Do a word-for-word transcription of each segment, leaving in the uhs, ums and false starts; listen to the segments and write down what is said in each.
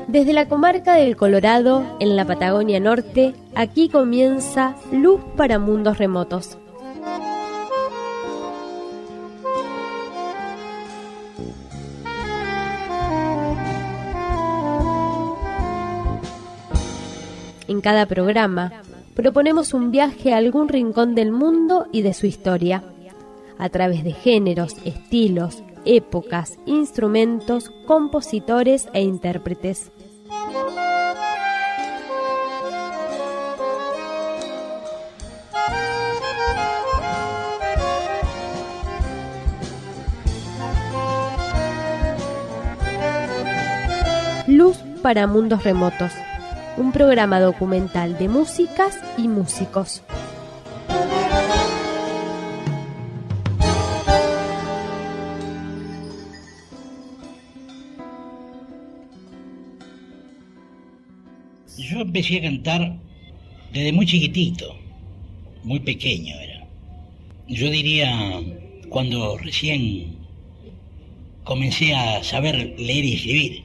Desde la comarca del Colorado, en la Patagonia Norte, aquí comienza Luz para Mundos Remotos. En cada programa, proponemos un viaje a algún rincón del mundo y de su historia, a través de géneros, estilos, épocas, instrumentos, compositores e intérpretes. Luz para Mundos Remotos, un programa documental de músicas y músicos. Yo empecé a cantar desde muy chiquitito, muy pequeño era. Yo diría cuando recién comencé a saber leer y escribir.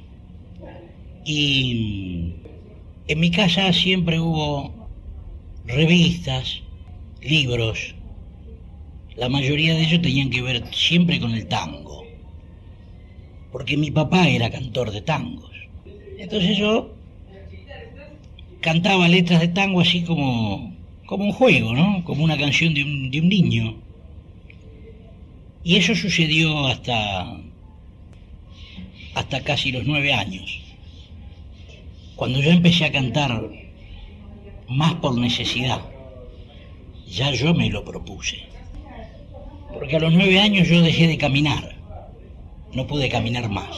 Y en mi casa siempre hubo revistas, libros. La mayoría de ellos tenían que ver siempre con el tango, porque mi papá era cantor de tangos. Entonces yo cantaba letras de tango así como, como un juego, ¿no? Como una canción de un, de un niño. Y eso sucedió hasta, hasta casi los nueve años. Cuando yo empecé a cantar más por necesidad, ya yo me lo propuse. Porque a los nueve años yo dejé de caminar, no pude caminar más.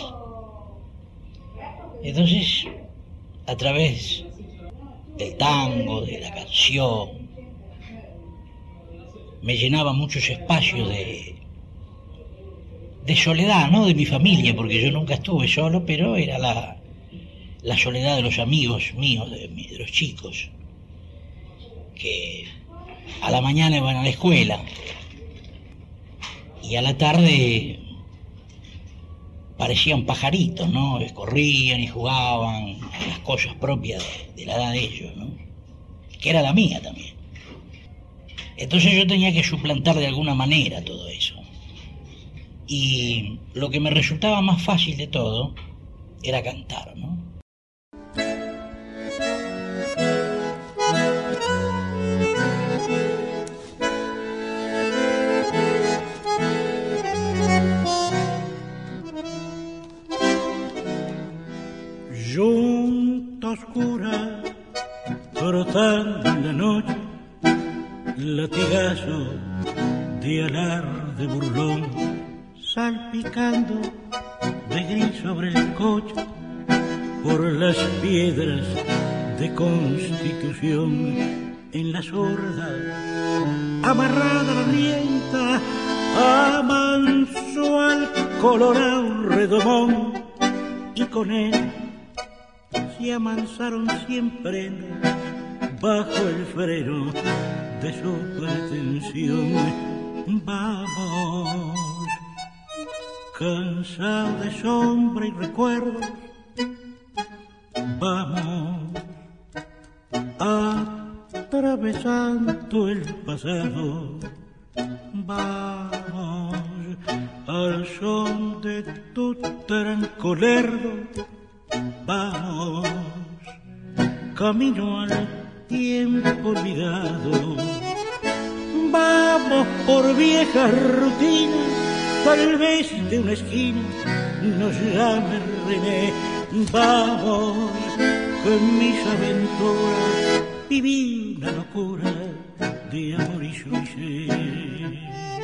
Entonces, a través del tango, de la canción, me llenaba muchos espacios de, de soledad, no de mi familia, porque yo nunca estuve solo, pero era la... la soledad de los amigos míos, de, de los chicos, que a la mañana iban a la escuela y a la tarde parecían pajaritos, ¿no? Corrían y jugaban a las cosas propias de, de la edad de ellos, ¿no? Que era la mía también. Entonces yo tenía que suplantar de alguna manera todo eso. Y lo que me resultaba más fácil de todo era cantar, ¿no? Junta oscura, brotando en la noche, latigazo de alarde burlón, salpicando de gris sobre el coche, por las piedras de Constitución, en la sorda, amarrada la rienda, amansó al colorado redomón, y con él se amansaron siempre bajo el freno de su pretensión. Vamos, cansado de sombra y recuerdos, vamos, atravesando el pasado, vamos, al son de tu tranco lerdo, vamos, camino al tiempo olvidado, vamos por viejas rutinas, tal vez de una esquina nos llame René, vamos, con mis aventuras viví una locura de amor y suicidio.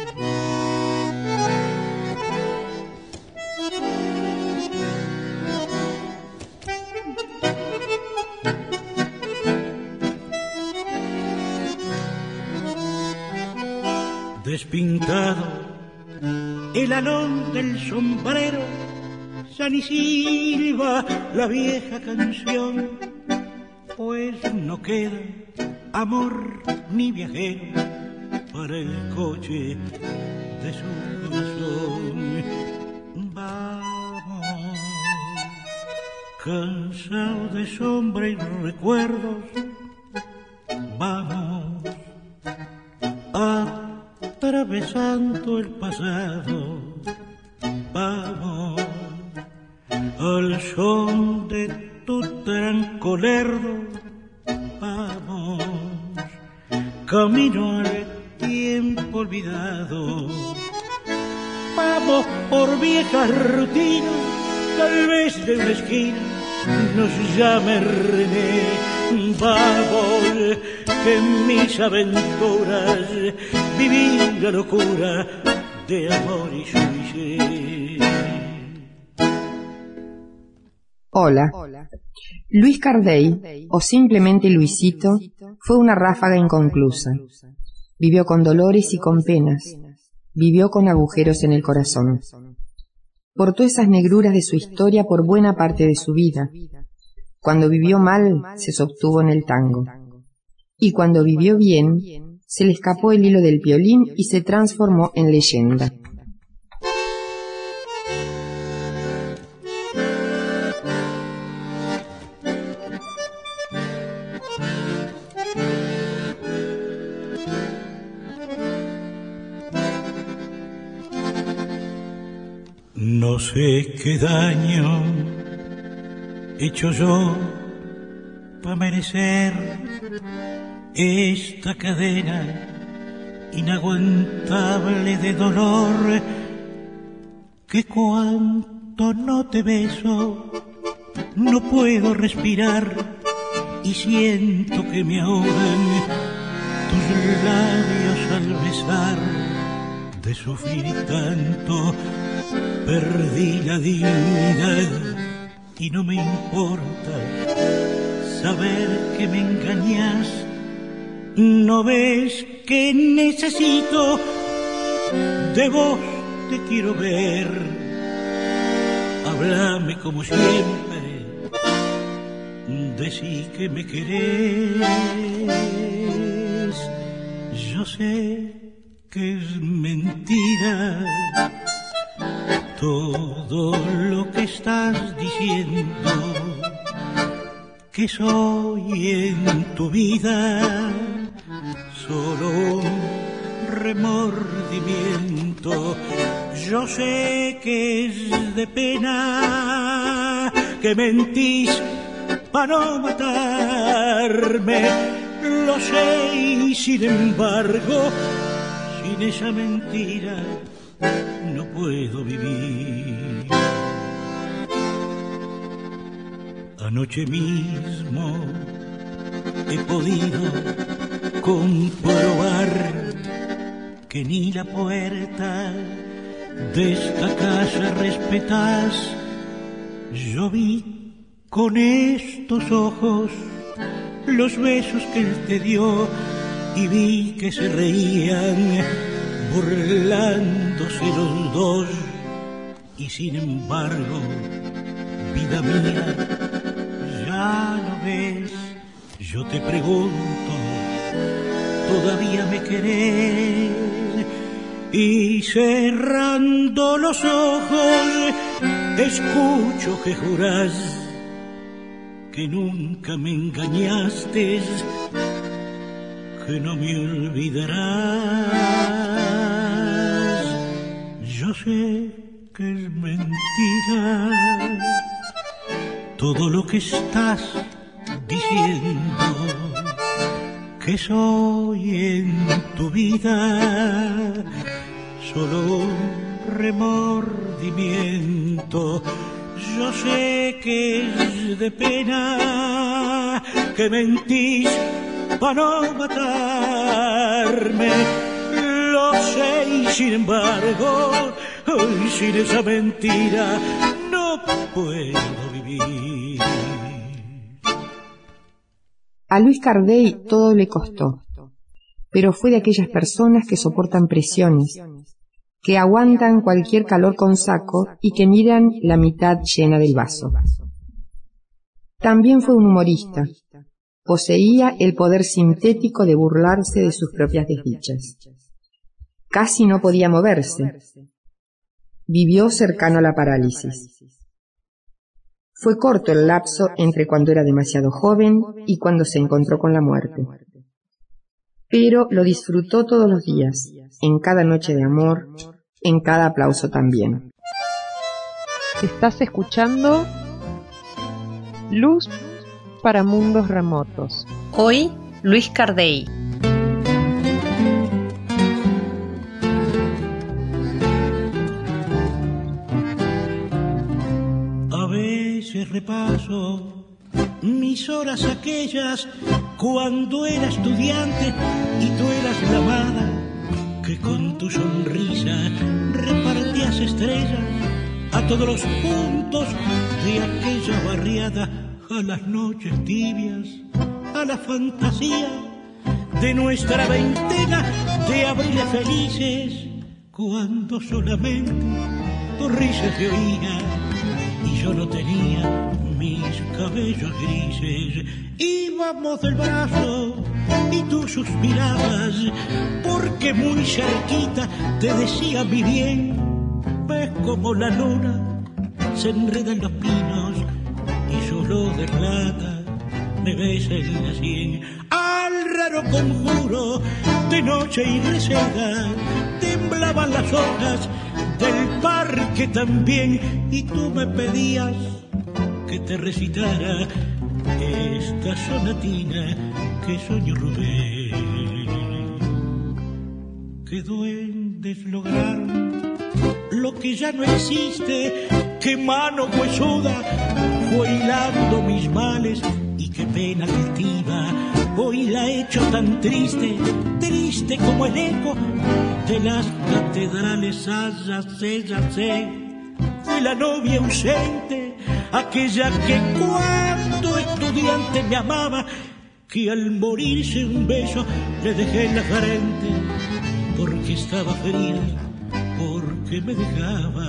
Despintado el alón del sombrero, San Isilva la vieja canción, pues no queda amor ni viajero para el coche de su corazón. Vamos, cansado de sombra y recuerdos, vamos atravesando el pasado, vamos al son de tu tranco lerdo, vamos camino al tiempo olvidado, vamos por viejas rutinas, tal vez de una esquina nos llame René, vamos que en mis aventuras viví la locura de amor y suicidio. Hola. Luis Cardey, o simplemente Luisito, fue una ráfaga inconclusa. Vivió con dolores y con penas. Vivió con agujeros en el corazón. Portó esas negruras de su historia por buena parte de su vida. Cuando vivió mal, se sostuvo en el tango. Y cuando vivió bien, se le escapó el hilo del violín y se transformó en leyenda. No sé qué daño he hecho yo para merecer esta cadena inaguantable de dolor, que cuanto no te beso no puedo respirar y siento que me ahogan tus labios al besar. De sufrir tanto perdí la dignidad y no me importa saber que me engañas. ¿No ves que necesito de vos? Te quiero ver. Háblame como siempre, decí que me querés. Yo sé que es mentira todo lo que estás diciendo, que soy en tu vida solo un remordimiento. Yo sé que es de pena, que mentís para no matarme, lo sé, y sin embargo sin esa mentira no puedo vivir. Anoche mismo he podido comprobar que ni la puerta de esta casa respetás. Yo vi con estos ojos los besos que él te dio y vi que se reían burlándose los dos, y sin embargo, vida mía, ya lo ves, yo te pregunto, ¿todavía me querés? Y cerrando los ojos, escucho que jurás que nunca me engañaste, que no me olvidarás. Yo sé que es mentira todo lo que estás diciendo, que soy en tu vida solo un remordimiento. Yo sé que es de pena, que mentís para no matarme, lo sé, y sin embargo, sin esa mentira no puedo vivir. A Luis Cardey todo le costó, pero fue de aquellas personas que soportan presiones, que aguantan cualquier calor con saco y que miran la mitad llena del vaso. También fue un humorista. Poseía el poder sintético de burlarse de sus propias desdichas. Casi no podía moverse. Vivió cercano a la parálisis. Fue corto el lapso entre cuando era demasiado joven y cuando se encontró con la muerte. Pero lo disfrutó todos los días, en cada noche de amor, en cada aplauso también. Estás escuchando Luz para Mundos Remotos. Hoy, Luis Cardey. A veces repaso mis horas aquellas cuando era estudiante y tú eras la amada que con tu sonrisa repartías estrellas a todos los puntos de aquella barriada, a las noches tibias, a la fantasía de nuestra veintena de abriles felices, cuando solamente tu risa se oía y yo no tenía mis cabellos grises. Íbamos del brazo y tú suspirabas, porque muy cerquita te decía mi bien. Ves como la luna se enreda en los pinos y solo de plata me besa en la sien. Al raro conjuro de noche y reseda temblaban las hojas del parque también, y tú me pedías que te recitara esta sonatina que soñó Rubén. Que duendes lograron lo que ya no existe, que mano huesuda fue hilando mis males, y qué pena altiva hoy la he hecho tan triste, triste como el eco de las catedrales. Ah, ya sé, ya sé, fui la novia ausente, aquella que cuando estudiante me amaba, que al morirse un beso le dejé en la frente, porque estaba fría, porque me dejaba.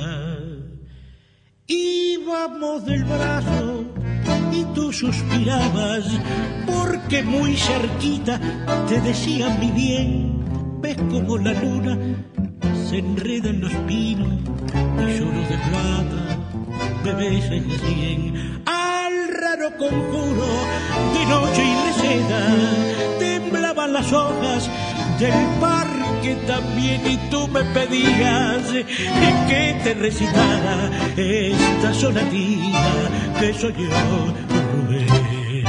Íbamos del brazo y tú suspirabas, porque muy cerquita te decía mi bien. Ves como la luna se enreda en los pinos y solo de plata me besa en la sien. Al raro conjuro de noche y reseda temblaban las hojas del parque también, y tú me pedías que te recitara esta sonatina que soy yo, Rubén.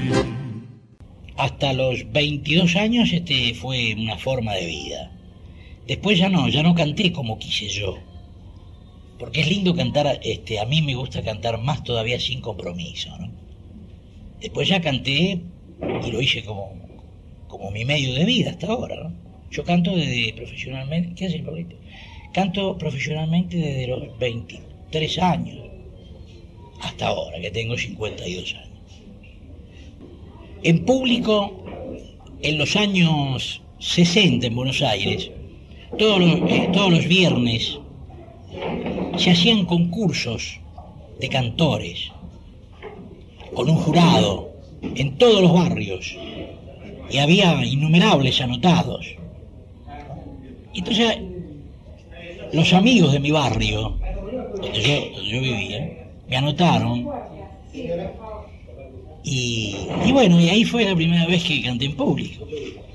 Hasta los veintidós años este fue una forma de vida. Después ya no, ya no canté como quise yo. Porque es lindo cantar, este, a mí me gusta cantar más todavía sin compromiso, ¿no? Después ya canté y lo hice como, como mi medio de vida hasta ahora, ¿no? Yo canto desde profesionalmente, ¿qué haces, Pablito? Canto profesionalmente desde los veintitrés años hasta ahora, que tengo cincuenta y dos años. En público, en los años sesenta en Buenos Aires, todos los, eh, todos los viernes se hacían concursos de cantores con un jurado en todos los barrios, y había innumerables anotados. Entonces los amigos de mi barrio, donde yo, donde yo vivía, me anotaron, y, y bueno, y ahí fue la primera vez que canté en público.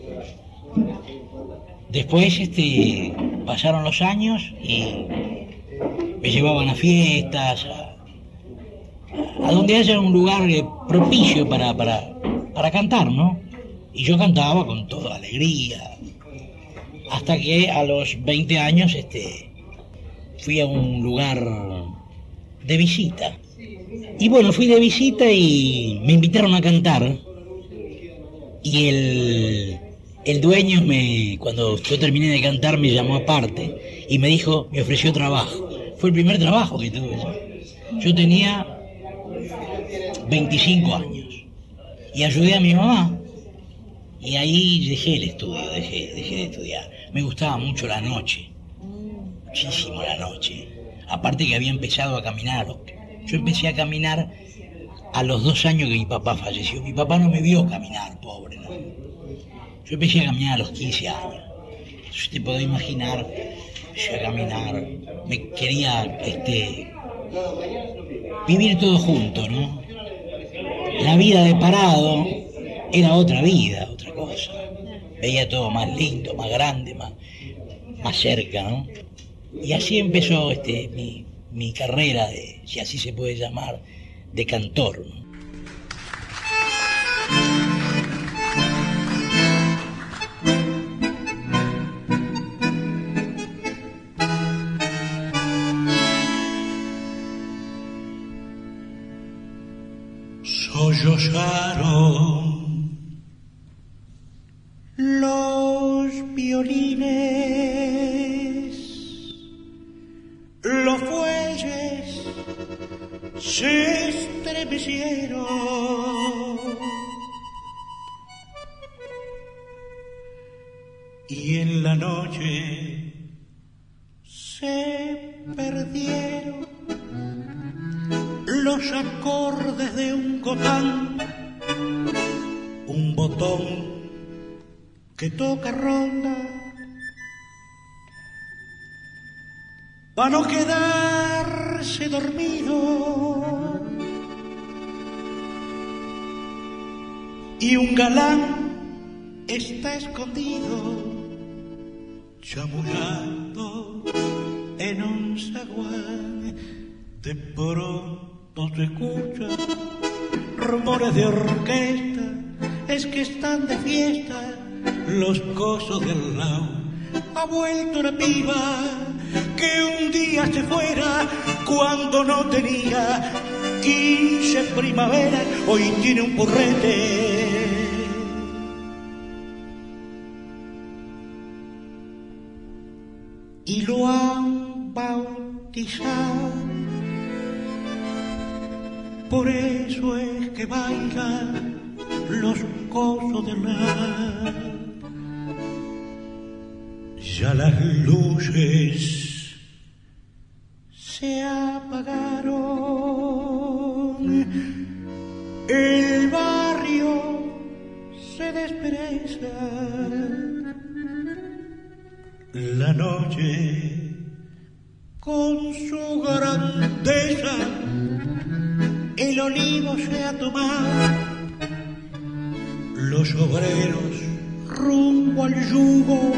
Después este, pasaron los años y me llevaban a fiestas, a, a donde haya un lugar propicio para, para, para cantar, ¿no? Y yo cantaba con toda alegría, hasta que a los veinte años este, fui a un lugar de visita. Y bueno, fui de visita y me invitaron a cantar, y el, el dueño, me, cuando yo terminé de cantar, me llamó aparte y me dijo, me ofreció trabajo. Fue el primer trabajo que tuve yo. Yo tenía veinticinco años y ayudé a mi mamá, y ahí dejé el estudio, dejé, dejé de estudiar. Me gustaba mucho la noche, muchísimo la noche. Aparte que había empezado a caminar. Yo empecé a caminar a los dos años que mi papá falleció. Mi papá no me vio caminar, pobre, ¿no? Yo empecé a caminar a los quince años. Entonces te podés imaginar, empecé a caminar, me quería este, vivir todo junto, ¿no? La vida de Parado era otra vida, otra cosa. Veía todo más lindo, más grande, más, más cerca, ¿no? Y así empezó este, mi, mi carrera, de, si así se puede llamar, de cantor, ¿no? Sollozaron los violines, los fuelles se estremecieron y en la noche se perdieron los acordes de un gotán, un botón que toca ronda, para no quedarse dormido, y un galán está escondido, chamullando en un zaguán. De pronto se escuchan rumores de orquesta, es que están de fiesta los cosos de al lado. Ha vuelto una piba que un día se fuera cuando no tenía quince primaveras, hoy tiene un porrete. Y lo han bautizado, por eso es que bailan los cosos de la. Ya las luces se apagaron, el barrio se despereza, la noche con su grandeza el olivo se ha tomado, los obreros rumbo al yugo,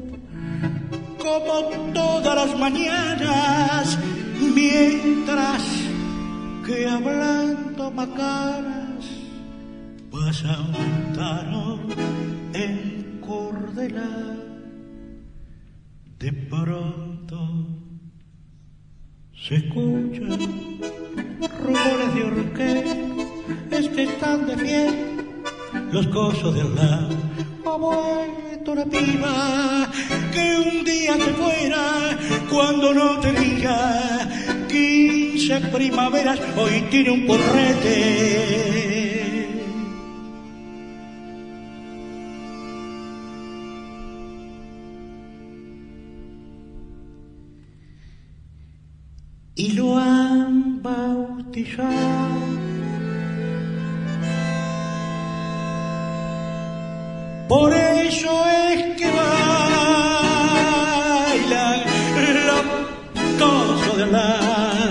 como todas las mañanas, mientras que hablando macanas pasa un tano en Cordela. De pronto se escuchan rumores de orquesta, es que están de fiesta los cosos de al lado. Ha vuelto la piba que un día se fuera cuando no tenía quince primaveras, hoy tiene un porrete. Y lo han bautizado por eso es que bailan los cosos de la.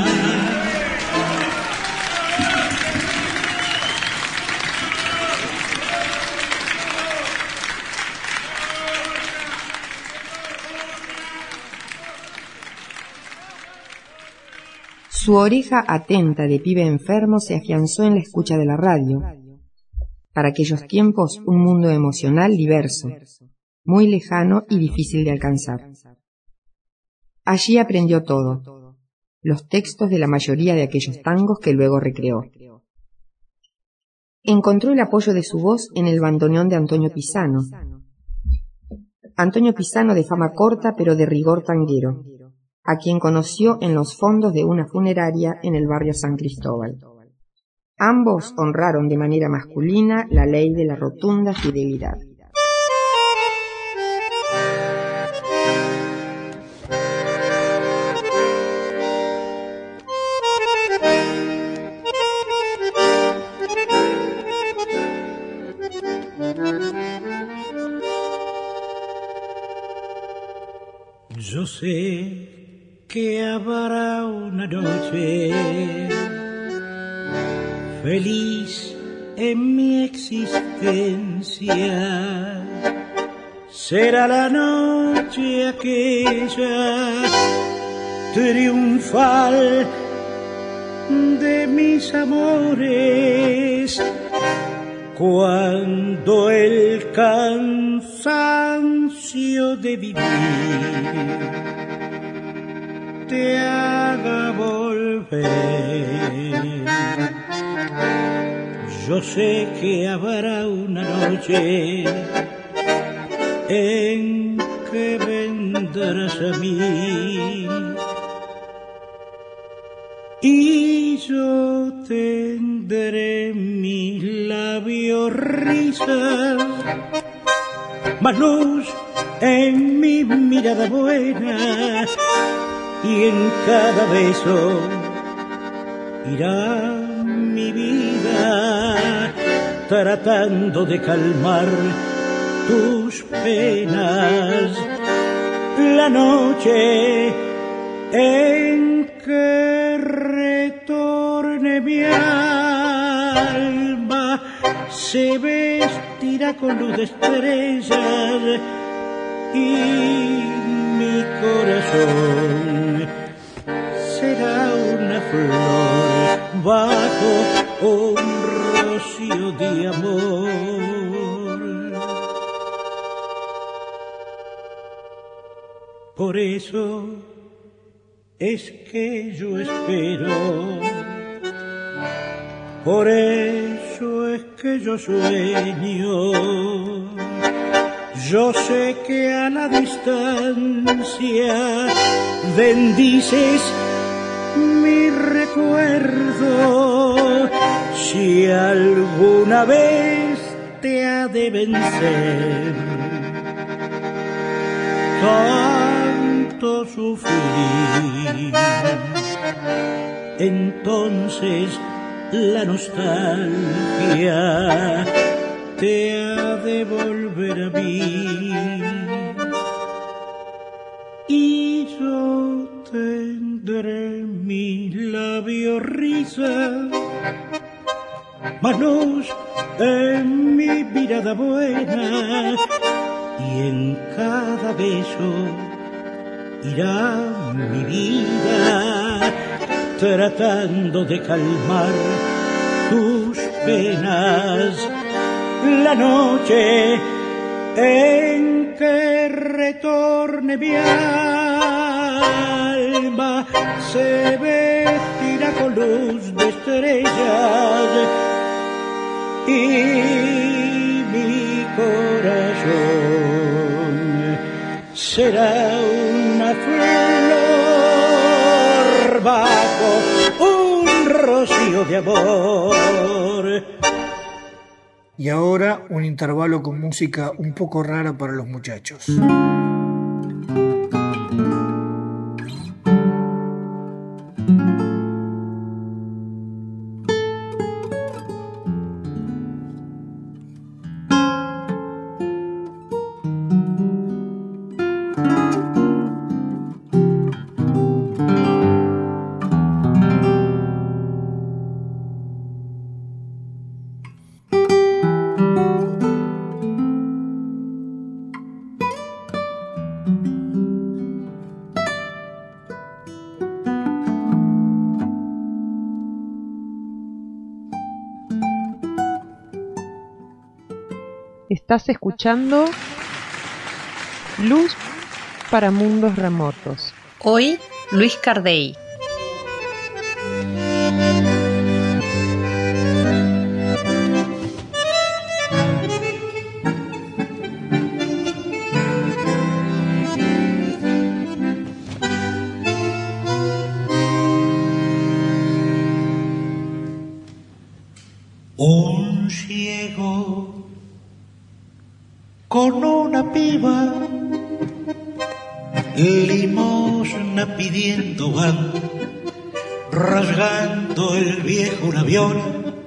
Su oreja atenta de pibe enfermo se afianzó en la escucha de la radio. Para aquellos tiempos, un mundo emocional diverso, muy lejano y difícil de alcanzar. Allí aprendió todo, los textos de la mayoría de aquellos tangos que luego recreó. Encontró el apoyo de su voz en el bandoneón de Antonio Pisano. Antonio Pisano de fama corta pero de rigor tanguero, a quien conoció en los fondos de una funeraria en el barrio San Cristóbal. Ambos honraron de manera masculina la ley de la rotunda fidelidad. Yo sé que habrá una noche feliz en mi existencia. Será la noche aquella triunfal de mis amores, cuando el cansancio de vivir te haga volver. Yo sé que habrá una noche en que vendrás a mí y yo tendré mis labios risas, más luz en mi mirada buena, y en cada beso irá mi vida tratando de calmar tus penas. La noche en que retorne mi alma se vestirá con luz de estrellas y mi corazón será una flor bajo un rocío de amor. Por eso es que yo espero, por eso es que yo sueño. Yo sé que a la distancia bendices mi recuerdo, si alguna vez te ha de vencer tanto sufrir, entonces la nostalgia te ha de volver a mí y yo tendré mis labios risas, manos en mi mirada buena, y en cada beso irá mi vida tratando de calmar tus penas. La noche en que retorne mi alma se vestirá con luz de estrellas y mi corazón será una flor bajo un rocío de amor. Y ahora un intervalo con música un poco rara para los muchachos. Estás escuchando Luz para Mundos Remotos. Hoy, Luis Cardey. Un ciego con una piba, limosna pidiendo van, rasgando el viejo un avión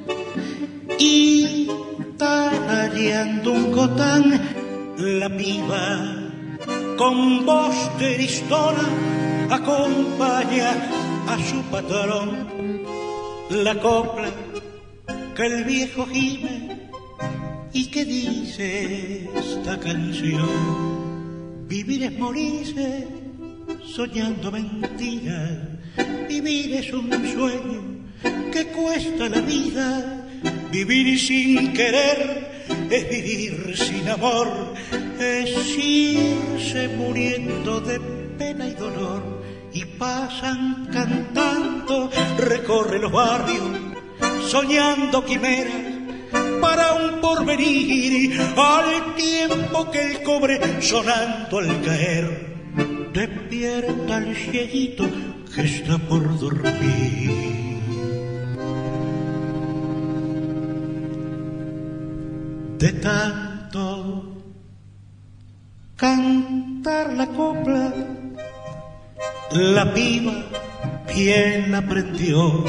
y tarareando un cotán. La piba con voz tristona acompaña a su patrón. La copla que el viejo gime y que dice esta canción: vivir es morirse soñando mentiras, vivir es un sueño que cuesta la vida, vivir sin querer es vivir sin amor, es irse muriendo de pena y dolor. Y pasan cantando, recorre los barrios, soñando quimeras para un porvenir, al tiempo que el cobre sonando al caer despierta al cieguito que está por dormir. De tanto cantar la copla, la piba bien la aprendió,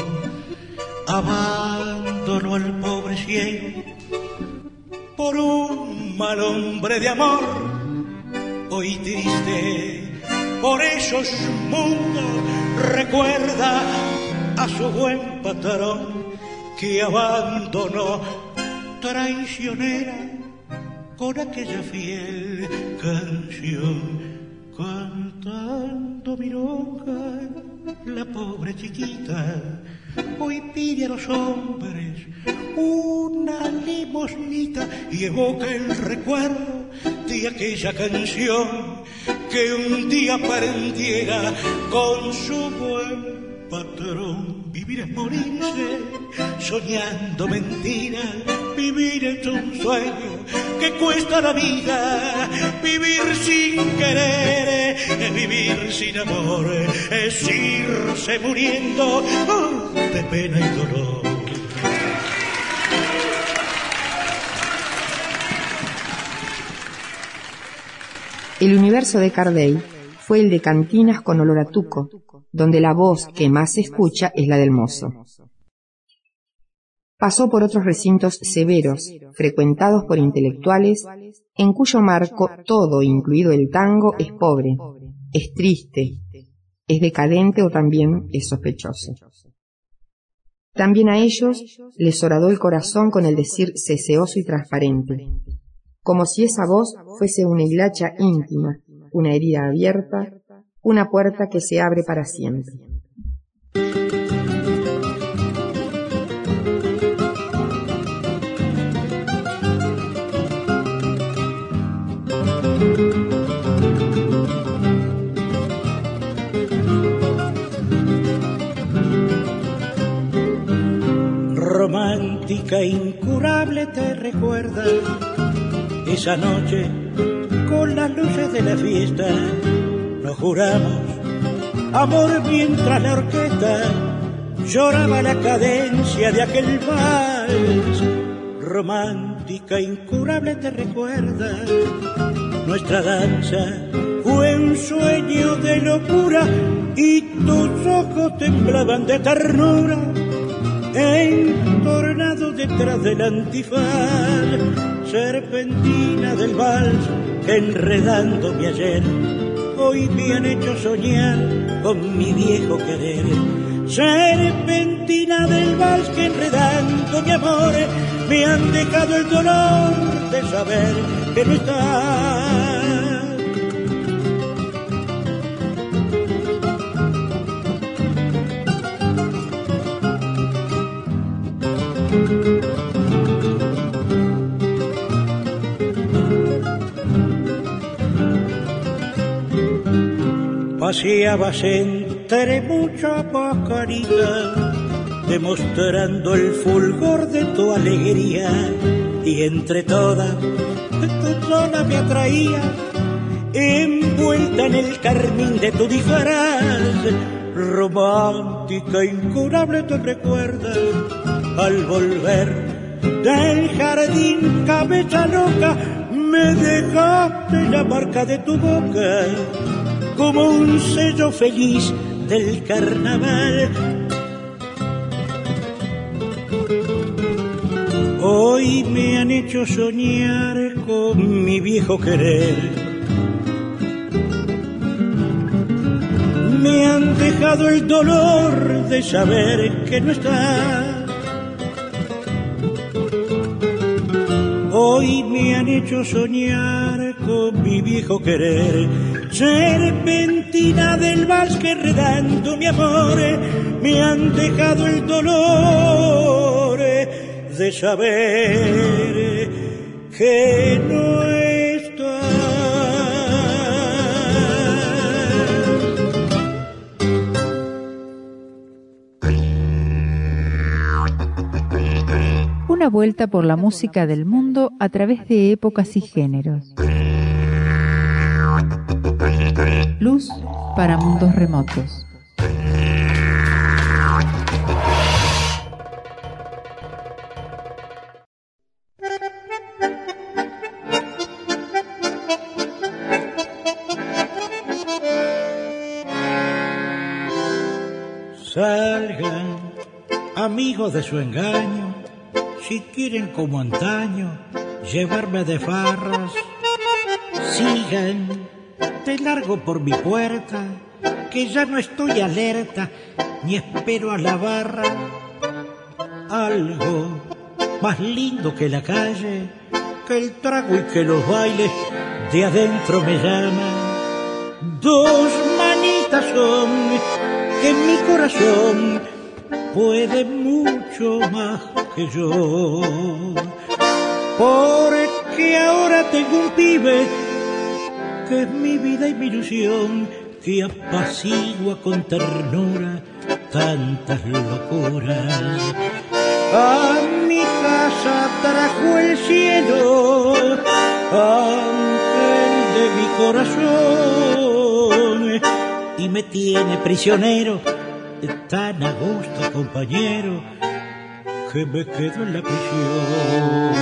abandonó al pobre ciego por un mal hombre de amor. Hoy triste por esos mundos recuerda a su buen patrón que abandonó traicionera con aquella fiel canción. Cantando milonga, la pobre chiquita hoy pide a los hombres una limosnita y evoca el recuerdo de aquella canción que un día aprendiera con su buen patrón. Vivir es morirse soñando mentiras, vivir es un sueño que cuesta la vida, vivir sin querer es vivir sin amor, es irse muriendo de pena y dolor. El universo de Cardey fue el de cantinas con olor a tuco, donde la voz que más se escucha es la del mozo. Pasó por otros recintos severos, frecuentados por intelectuales, en cuyo marco todo, incluido el tango, es pobre, es triste, es decadente o también es sospechoso. También a ellos les horadó el corazón con el decir ceseoso y transparente, como si esa voz fuese una hilacha íntima, una herida abierta, una puerta que se abre para siempre. Romántica, incurable te recuerda esa noche con las luces de la fiesta. Nos juramos amor mientras la orquesta lloraba la cadencia de aquel vals. Romántica, incurable te recuerda nuestra danza, fue un sueño de locura y tus ojos temblaban de ternura, entornado detrás del antifaz, serpentina del vals enredándome ayer, hoy me han hecho soñar con mi viejo querer. Serpentina del vals que enredando mi amor me han dejado el dolor de saber que no estás. Paseabas entre mucha pajarita, demostrando el fulgor de tu alegría, y entre todas tú sola me atraías, envuelta en el carmín de tu disfraz. Romántica, incurable te recuerda al volver del jardín, cabeza loca, me dejaste la marca de tu boca como un sello feliz del carnaval. Hoy me han hecho soñar con mi viejo querer. me han dejado el dolor de saber que no estás. Hoy me han hecho soñar con mi viejo querer, serpentina del vals que redando mi amor, me han dejado el dolor de saber que no estás. Una vuelta por la música del mundo a través de épocas y géneros. Luz para mundos remotos. Salgan, amigos de su engaño, si quieren como antaño llevarme de farras. Sigan, te largo por mi puerta, que ya no estoy alerta, ni espero a la barra. Algo más lindo que la calle, que el trago y que los bailes de adentro me llaman. Dos manitas son que en mi corazón puede mucho más que yo, porque ahora tengo un pibe que es mi vida y mi ilusión, que apacigua con ternura tantas locuras. A mi casa trajo el cielo, ángel de mi corazón, y me tiene prisionero, tan a gusto compañero, que me quedo en la prisión.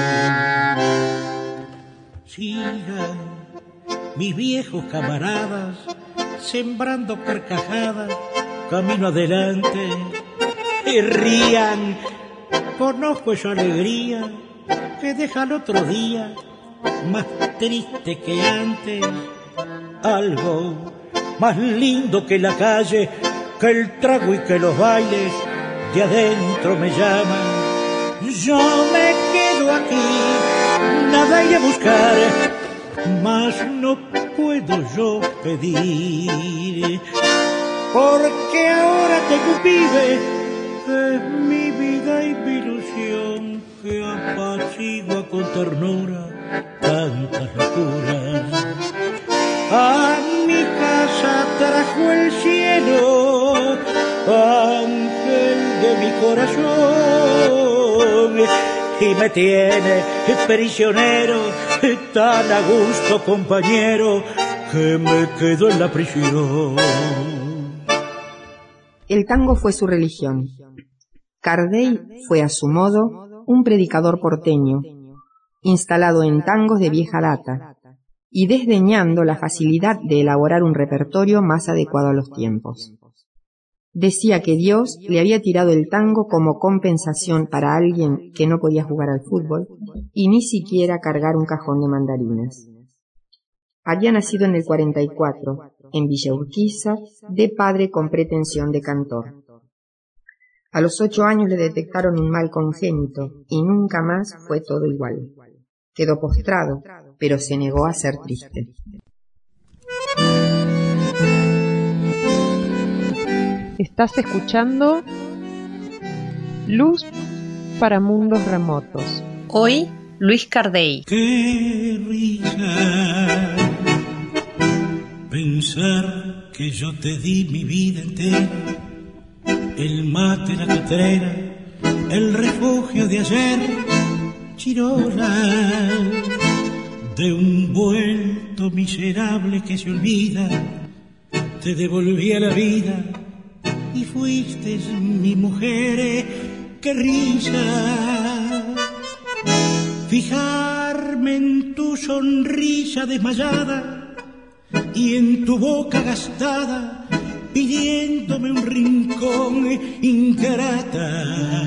Sigan mis viejos camaradas, sembrando carcajadas, camino adelante, y rían, conozco esa alegría que deja el otro día más triste que antes. Algo más lindo que la calle, que el trago y que los bailes de adentro me llaman. Yo me quedo aquí, nada hay a buscar, mas no puedo yo pedir, porque ahora tengo un pibe que es mi vida y mi ilusión, que apacigua con ternura tantas locuras. A mi casa trajo el cielo, ángel de mi corazón, y me tiene prisionero, tan a gusto compañero, que me quedo en la prisión. El tango fue su religión. Cardey fue a su modo un predicador porteño, instalado en tangos de vieja data, y desdeñando la facilidad de elaborar un repertorio más adecuado a los tiempos. Decía que Dios le había tirado el tango como compensación para alguien que no podía jugar al fútbol y ni siquiera cargar un cajón de mandarinas. Había nacido en el cuarenta y cuatro, en Villa Urquiza, de padre con pretensión de cantor. A los ocho años le detectaron un mal congénito y nunca más fue todo igual. Quedó postrado, pero se negó a ser triste. Estás escuchando Luz para mundos remotos. Hoy, Luis Cardey. Qué risa pensar que yo te di mi vida entera, el mate, la catrera, el refugio de ayer, chirola de un vuelto miserable que se olvida. Te devolví a la vida y fuiste mi mujer. Qué risa fijarme en tu sonrisa desmayada y en tu boca gastada, pidiéndome un rincón ingrata.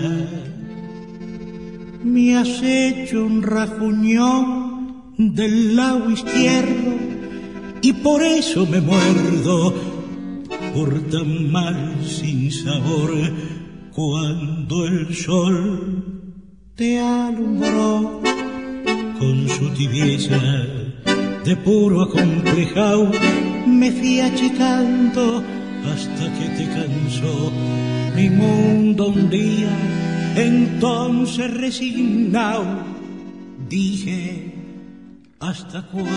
Me has hecho un rajuñón del lado izquierdo y por eso me muerdo por tan mal sin sabor, cuando el sol te alumbró con su tibieza de puro acomplejao, me fui achicando hasta que te cansó mi mundo un día. Entonces resignado dije: ¿hasta cuándo?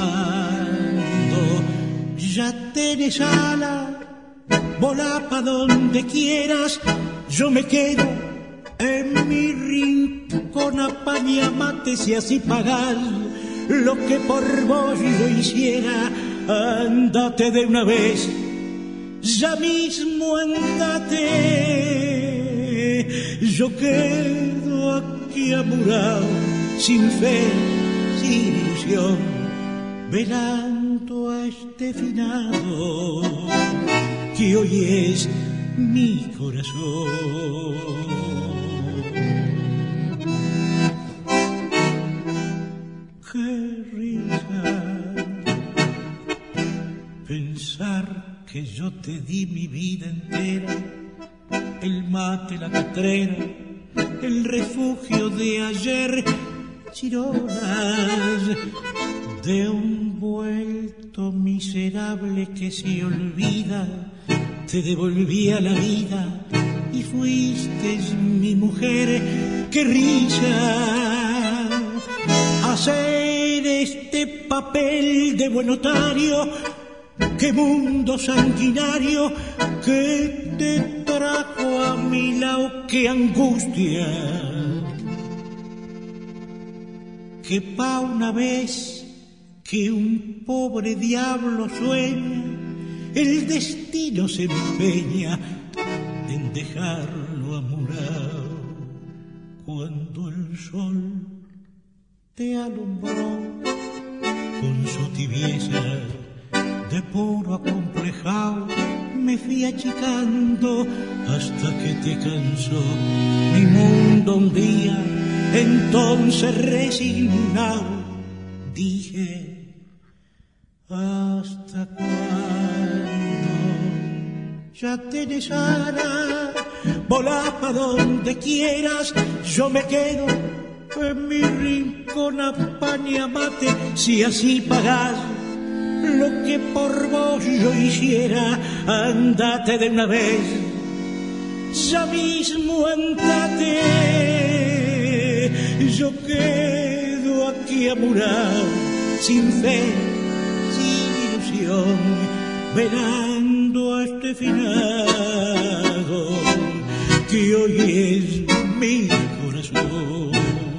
Ya tenés ala, volá pa' donde quieras, yo me quedo en mi rincón, apaña mates y así pagás lo que por vos yo hiciera. Ándate de una vez, ya mismo andate, yo quedo aquí amurado, sin fe, sin ilusión, velando a este finado que hoy es mi corazón. Qué risa pensar que yo te di mi vida entera, el mate, la catrera, el refugio de ayer, chirolas de un vuelto miserable que se olvida. Te devolví a la vida y fuiste mi mujer. Qué risa hacer este papel de buen notario. Qué mundo sanguinario que te trajo a mi lado. Qué angustia que pa' una vez que un pobre diablo sueña, el destino se empeña en dejarlo amurado. Cuando el sol te alumbró con su tibieza de puro acomplejao, me fui achicando hasta que te cansó mi mundo un día. Entonces resignado dije: ¿hasta cuándo? Ya tenés ala, volá pa' donde quieras, yo me quedo en mi rincón, apaña mate, si así pagás lo que por vos yo hiciera. Andate de una vez, ya mismo andate, yo quedo aquí amurado, sin fe, sin ilusión, velando a este finado que hoy es mi corazón.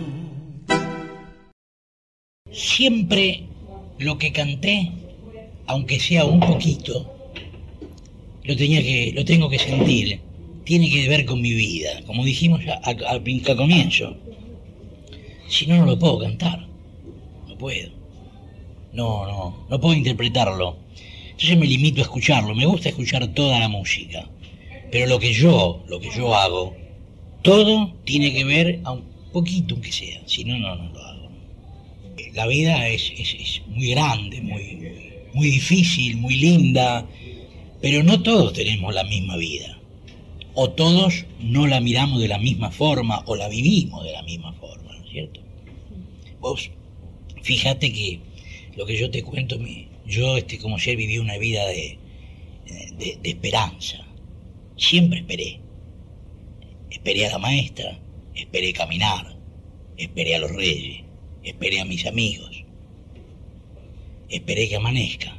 Siempre lo que canté, aunque sea un poquito, lo tenía que, lo tengo que sentir. Tiene que ver con mi vida, como dijimos al comienzo. Si no, no lo puedo cantar. No puedo. No, no, no puedo interpretarlo. Entonces me limito a escucharlo. Me gusta escuchar toda la música. Pero lo que yo, lo que yo hago, todo tiene que ver a un poquito, aunque sea. Si no, no, no lo hago. La vida es, es, es muy grande, muy, muy difícil, muy linda, pero no todos tenemos la misma vida. O todos no la miramos de la misma forma, o la vivimos de la misma forma, ¿no es cierto? Vos, fíjate que lo que yo te cuento, yo este, como ayer viví una vida de, de, de esperanza. Siempre esperé. Esperé a la maestra, esperé caminar, esperé a los reyes, esperé a mis amigos, esperé que amanezca,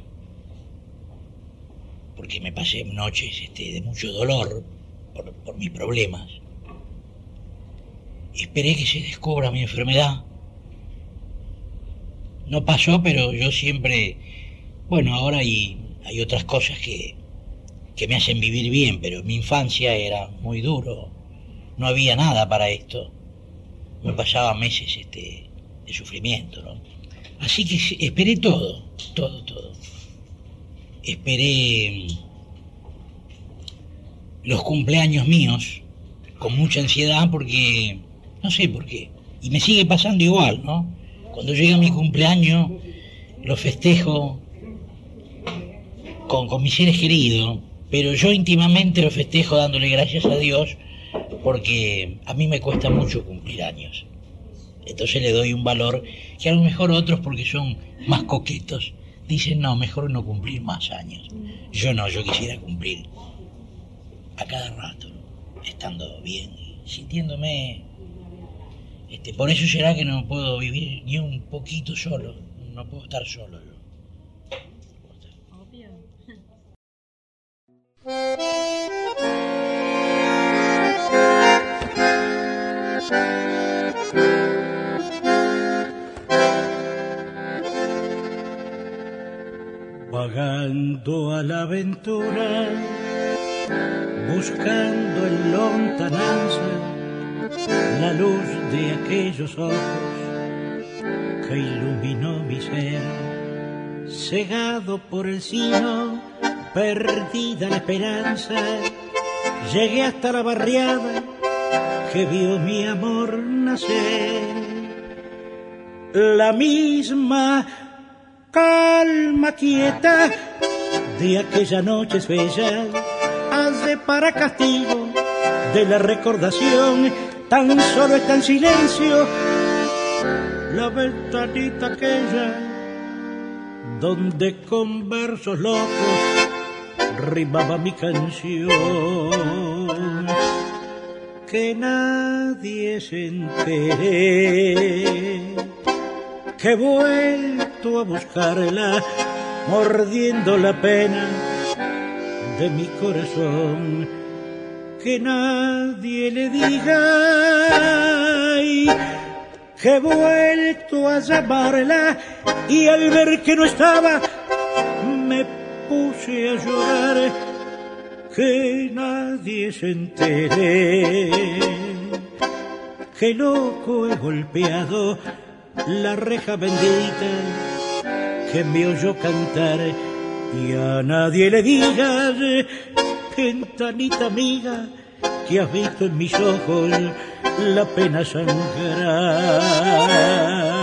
porque me pasé noches este, de mucho dolor por, por mis problemas. Esperé que se descubra mi enfermedad. No pasó, pero yo siempre, bueno, ahora hay, hay otras cosas que, que me hacen vivir bien, pero en mi infancia era muy duro, no había nada para esto. Me pasaba meses este, de sufrimiento, ¿no? Así que esperé todo, todo, todo. Esperé los cumpleaños míos con mucha ansiedad porque, no sé por qué, y me sigue pasando igual, ¿no? Cuando llega mi cumpleaños, lo festejo con, con mis seres queridos, pero yo íntimamente lo festejo dándole gracias a Dios, porque a mí me cuesta mucho cumplir años. Entonces le doy un valor que a lo mejor otros, porque son más coquetos, dicen no, mejor no cumplir más años. Yo no, yo quisiera cumplir a cada rato, estando bien, sintiéndome. Este, por eso será que no puedo vivir ni un poquito solo, no puedo estar solo yo. Obvio. Vagando a la aventura, buscando en lontananza la luz de aquellos ojos que iluminó mi ser, cegado por el sino, perdida la esperanza, llegué hasta la barriada que vio mi amor nacer. La misma calma quieta de aquella noche bella hace para castigo de la recordación. Tan solo está en silencio la ventanita aquella donde con versos locos rimaba mi canción. Que nadie se entere que he vuelto a buscarla, mordiendo la pena de mi corazón. Que nadie le diga ay, que he vuelto a llamarla, y al ver que no estaba me puse a llorar. Que nadie se entere que loco he golpeado la reja bendita que me oyó cantar. Y a nadie le digas, ventanita amiga, que has visto en mis ojos la pena sangrar.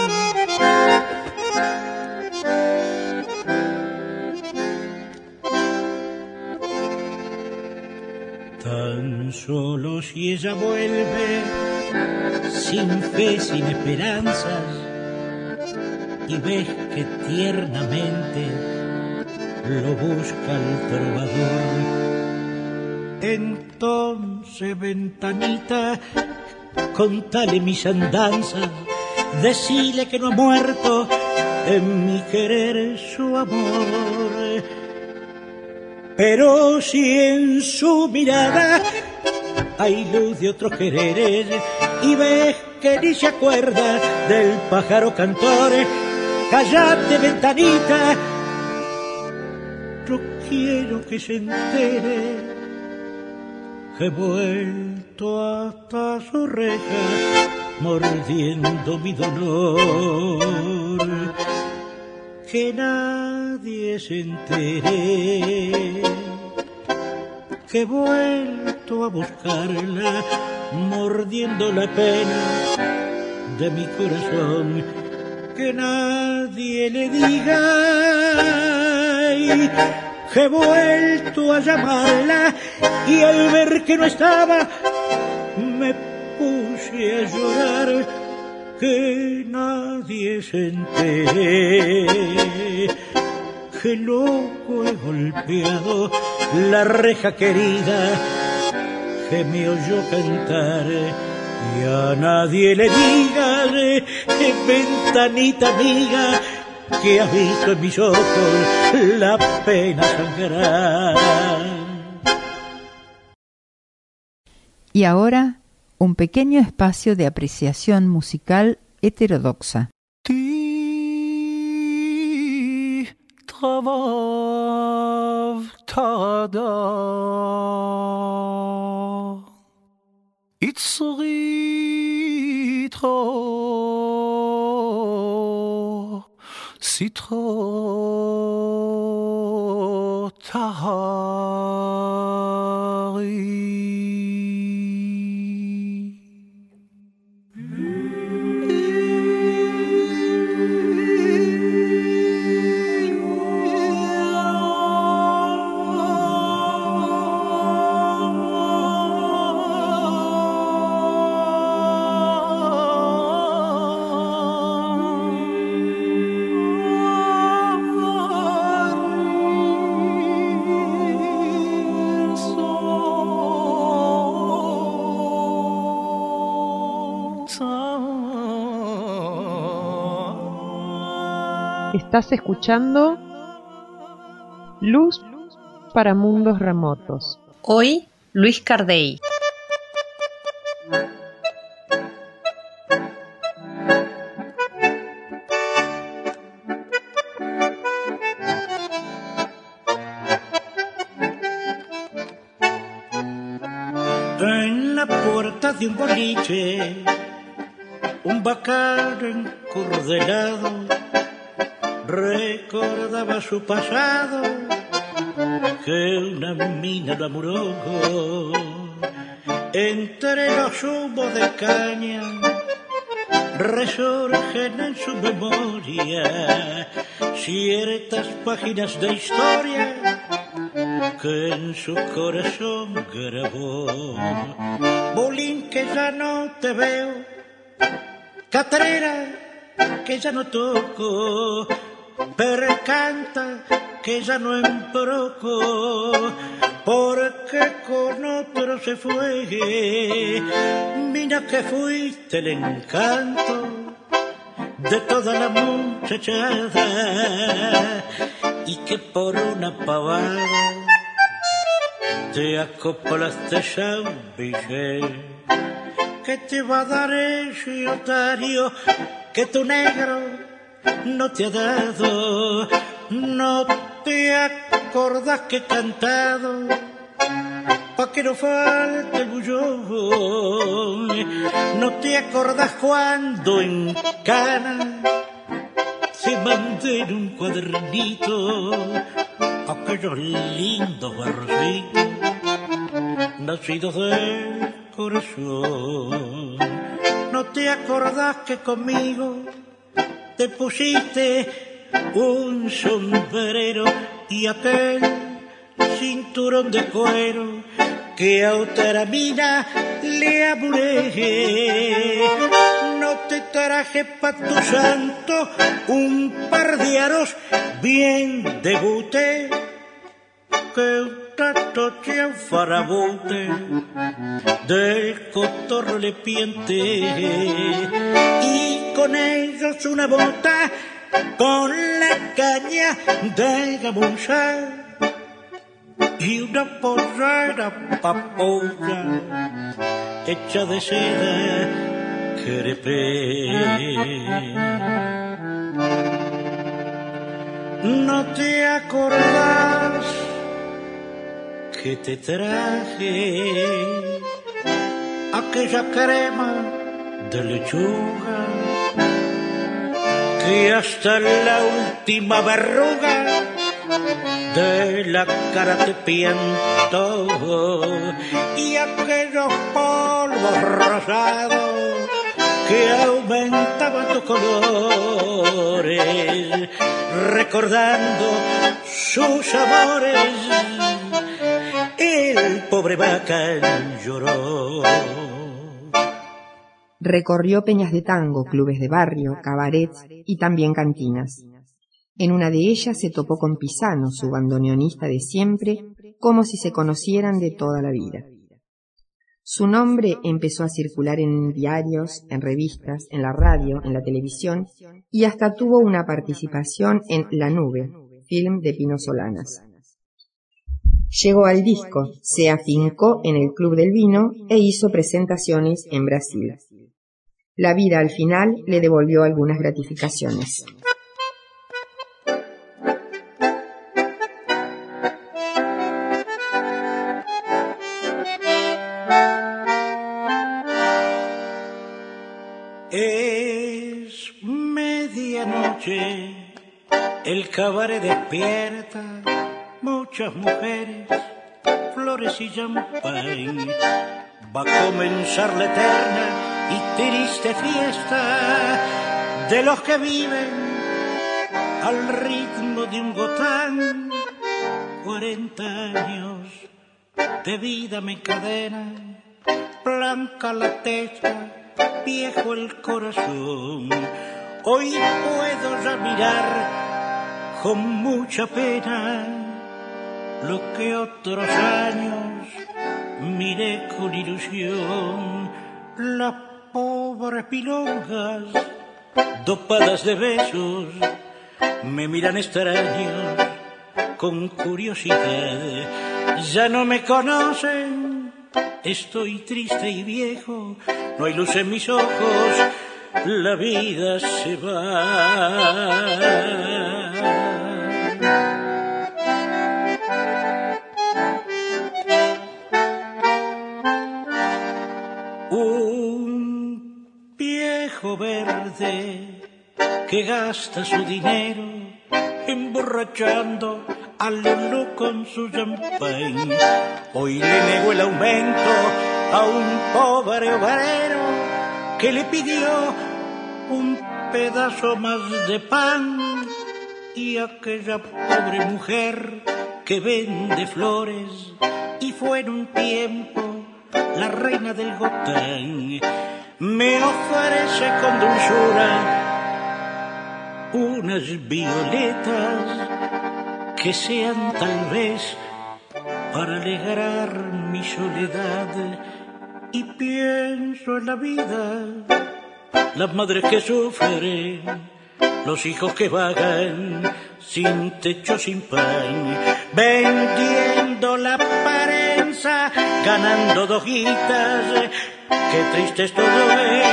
Tan solo si ella vuelve, sin fe, sin esperanzas, y ves que tiernamente lo busca el trovador, entonces, ventanita, contale mis andanzas, decile que no ha muerto en mi querer su amor. Pero si en su mirada hay luz de otros quereres, y ves que ni se acuerda del pájaro cantor, cállate, ventanita, no quiero que se entere que he vuelto hasta su reja mordiendo mi dolor. Que nadie se entere que he vuelto a buscarla, mordiendo la pena de mi corazón. Que nadie le diga ay, que he vuelto a llamarla, y al ver que no estaba me puse a llorar. Que nadie se entere que loco he golpeado la reja querida que me oyó cantar. Y a nadie le digas, ventanita amiga, que has visto en mis ojos la pena sangrar. Y ahora, un pequeño espacio de apreciación musical heterodoxa. Ti travav tada itzri tro sitro tahari. Estás escuchando Luz para Mundos Remotos. Hoy, Luis Cardey. En la puerta de un boliche, un bacán encurdelado recordaba su pasado, que una mina lo amuró. Entre los humos de caña resurgen en su memoria ciertas páginas de historia que en su corazón grabó. Bolín, que ya no te veo, Catrera, que ya no toco, Percanta, que ya no embroco, porque con otro se fue. Mira que fuiste el encanto de toda la muchachada, y que por una pavada te acoplaste a un billete. ¿Qué te va a dar ese otario que tu negro no te ha dado? No te acordás que he cantado pa' que no falte el bullón. No te acordás cuando en Cana te mandé en un cuadernito aquellos lindos versitos nacidos del corazón. No te acordás que conmigo te pusiste un sombrero y aquel cinturón de cuero que a otra mina le amuré. No te traje pa' tu santo un par de aros bien de bute, que un tatoche un farabote del cotorro le piente, y con ellos una bota con la caña de gamuza y una pollera paposa hecha de seda crepé. No te acordás que te traje aquella crema de lechuga que hasta la última verruga de la cara te piantó, y aquellos polvos rosados que aumentaban tus colores, recordando sus amores, el pobre bacán lloró. Recorrió peñas de tango, clubes de barrio, cabarets y también cantinas. En una de ellas se topó con Pisano, su bandoneonista de siempre, como si se conocieran de toda la vida. Su nombre empezó a circular en diarios, en revistas, en la radio, en la televisión, y hasta tuvo una participación en La Nube, film de Pino Solanas. Llegó al disco, se afincó en el Club del Vino e hizo presentaciones en Brasil. La vida al final le devolvió algunas gratificaciones. Es medianoche, el cabaret despierta, muchas mujeres, flores y champán. Va a comenzar la eterna y triste fiesta de los que viven al ritmo de un gotán. Cuarenta años de vida me encadenan, blanca la testa, viejo el corazón. Hoy puedo ya mirar con mucha pena lo que otros años miré con ilusión. Las pobres pilongas dopadas de besos me miran extraños con curiosidad. Ya no me conocen, estoy triste y viejo, no hay luz en mis ojos, la vida se va. Un viejo verde que gasta su dinero emborrachando al Lulú con su champán. Hoy le negó el aumento a un pobre obrero que le pidió un pedazo más de pan, y aquella pobre mujer que vende flores y fue en un tiempo la reina del Gotán, me ofrece con dulzura unas violetas que sean tal vez para alegrar mi soledad. Y pienso en la vida, las madres que sufren, los hijos que vagan sin techo, sin pan, vendiendo la parenza, ganando dos guitas. Qué triste es todo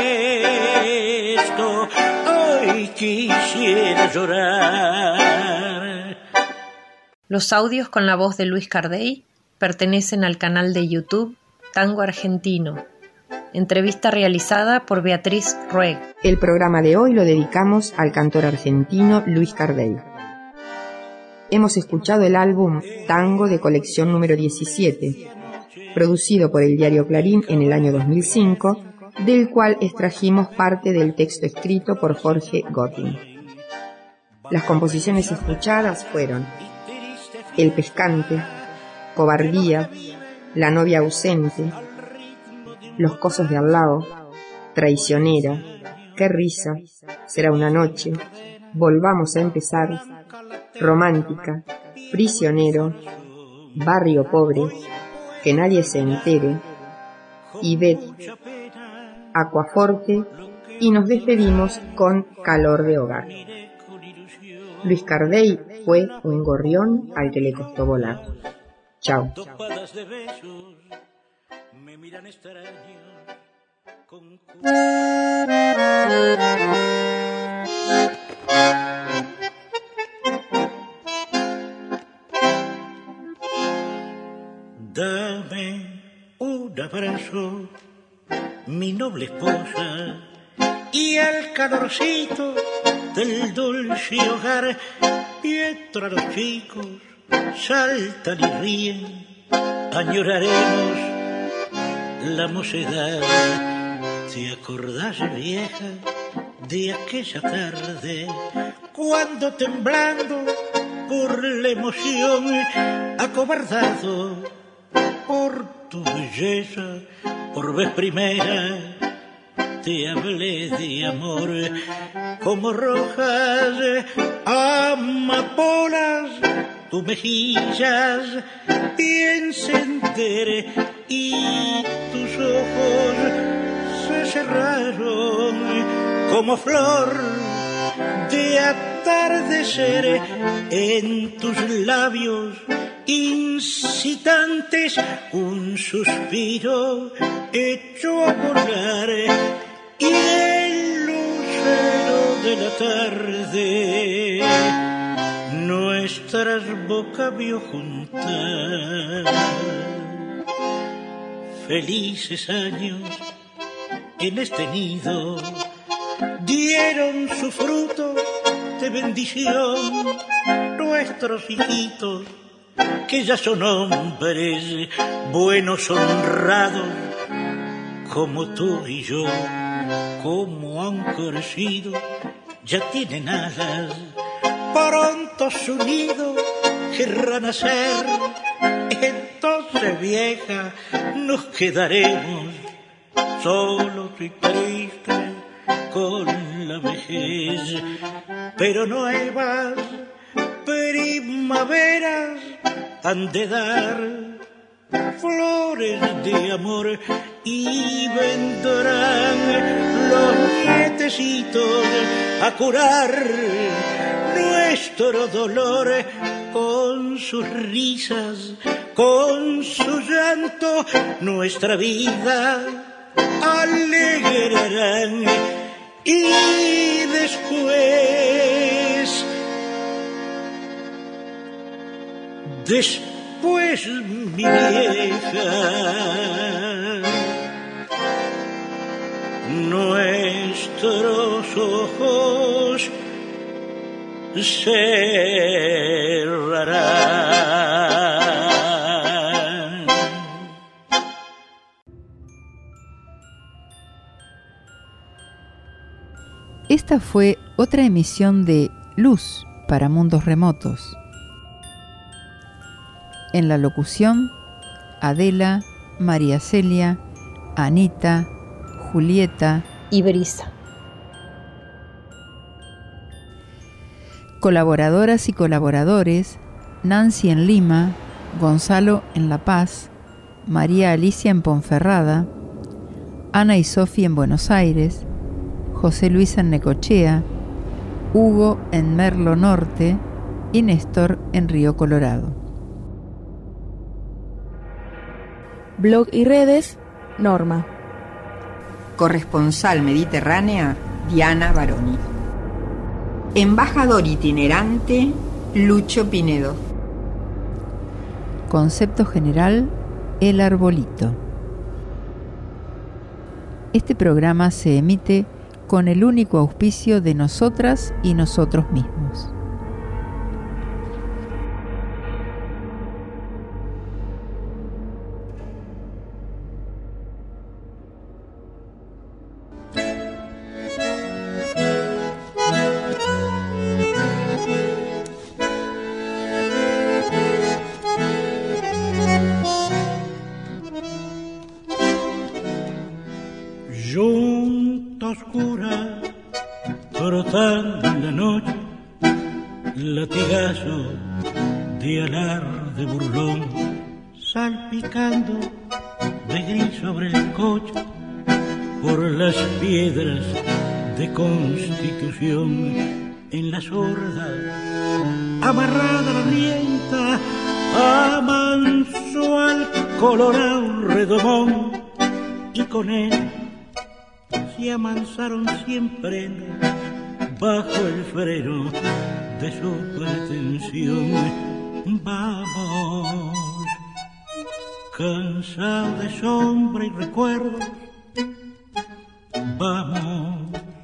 esto, hoy quisiera llorar. Los audios con la voz de Luis Cardey pertenecen al canal de YouTube Tango Argentino. Entrevista realizada por Beatriz Rueg. El programa de hoy lo dedicamos al cantor argentino Luis Cardey. Hemos escuchado el álbum Tango de colección número diecisiete, producido por el diario Clarín en el año dos mil cinco, del cual extrajimos parte del texto escrito por Jorge Gotting. Las composiciones escuchadas fueron El pescante, Cobardía, La novia ausente, Los cosos de al lado, Traicionera, Qué risa, Será una noche, Volvamos a empezar, Romántica, Prisionero, Barrio pobre, Que nadie se entere, Ivette, Aquaforte, y nos despedimos con Calor de hogar. Luis Cardey fue un gorrión al que le costó volar. Chao. Dame un abrazo, mi noble esposa, y el calorcito del dulce hogar. Mientras los chicos saltan y ríen, añoraremos la mocedad. ¿Te acordás, vieja, de aquella tarde cuando temblando por la emoción, acobardado por tu belleza, por vez primera te hablé de amor, como rojas amapolas tus mejillas vi encender y tus ojos se cerraron como flor de atardecer. En tus labios incitantes un suspiro echó a volar, y el lucero de la tarde nuestras bocas vio juntar. Felices años en este nido dieron su fruto de bendición. Nuestros hijitos, que ya son hombres buenos, honrados, como tú y yo, como han crecido, ya tienen alas, pronto su nido querrán hacer. Entonces, vieja, nos quedaremos solos y tristes con la vejez, pero nuevas primaveras han de dar flores de amor, y vendrán los nietecitos a curar nuestro dolor, con sus risas, con su llanto, nuestra vida alegrarán. Y después, después mi vieja, nuestros ojos cerrarán. Esta fue otra emisión de Luz para Mundos Remotos. En la locución, Adela, María Celia, Anita, Julieta y Brisa. Colaboradoras y colaboradores: Nancy en Lima, Gonzalo en La Paz, María Alicia en Ponferrada, Ana y Sofía en Buenos Aires, José Luis en Necochea, Hugo en Merlo Norte y Néstor en Río Colorado. Blog y redes, Norma. Corresponsal mediterránea, Diana Baroni. Embajador itinerante, Lucho Pinedo. Concepto general, El Arbolito. Este programa se emite con el único auspicio de nosotras y nosotros mismos. Junta oscura, brotando en la noche, latigazo de alarde burlón, salpicando de gris sobre el coche, por las piedras de Constitución, en la sorda, amarrada la rienda, amansó al colorado redomón, y con él se amansaron siempre bajo el freno de su pretensión. Vamos, cansado de sombra y recuerdos, vamos,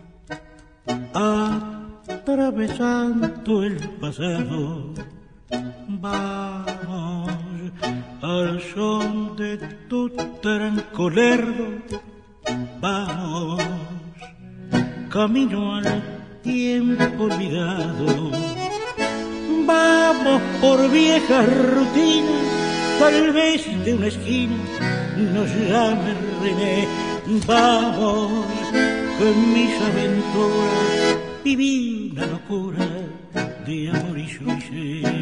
atravesando el pasado, vamos, al son de tu tranco lerdo, vamos, camino al tiempo olvidado, vamos por viejas rutinas, tal vez de una esquina nos llame René, vamos, con mis aventuras viví una locura de amor y suicidio.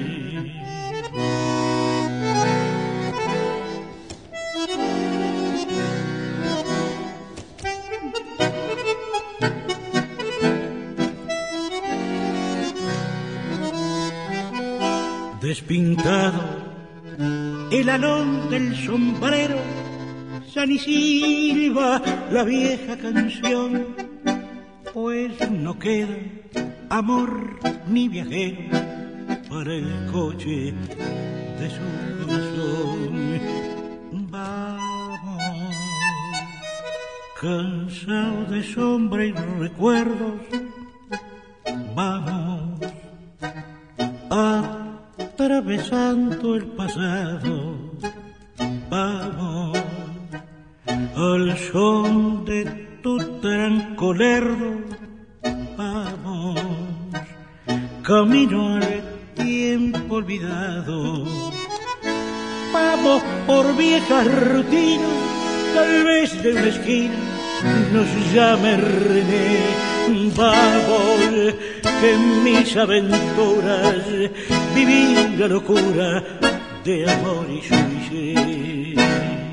Despintado el alón del sombrero, San y silba la vieja canción, pues no queda amor ni viajero para el coche de su corazón. Vamos, cansado de sombra y recuerdos, vamos, atravesando el pasado, vamos, al son de tu tranco lerdo, vamos, camino al tiempo olvidado, vamos por viejas rutinas, tal vez de una esquina nos llame René, vamos, que en mis aventuras viví la locura de amor y suicidio.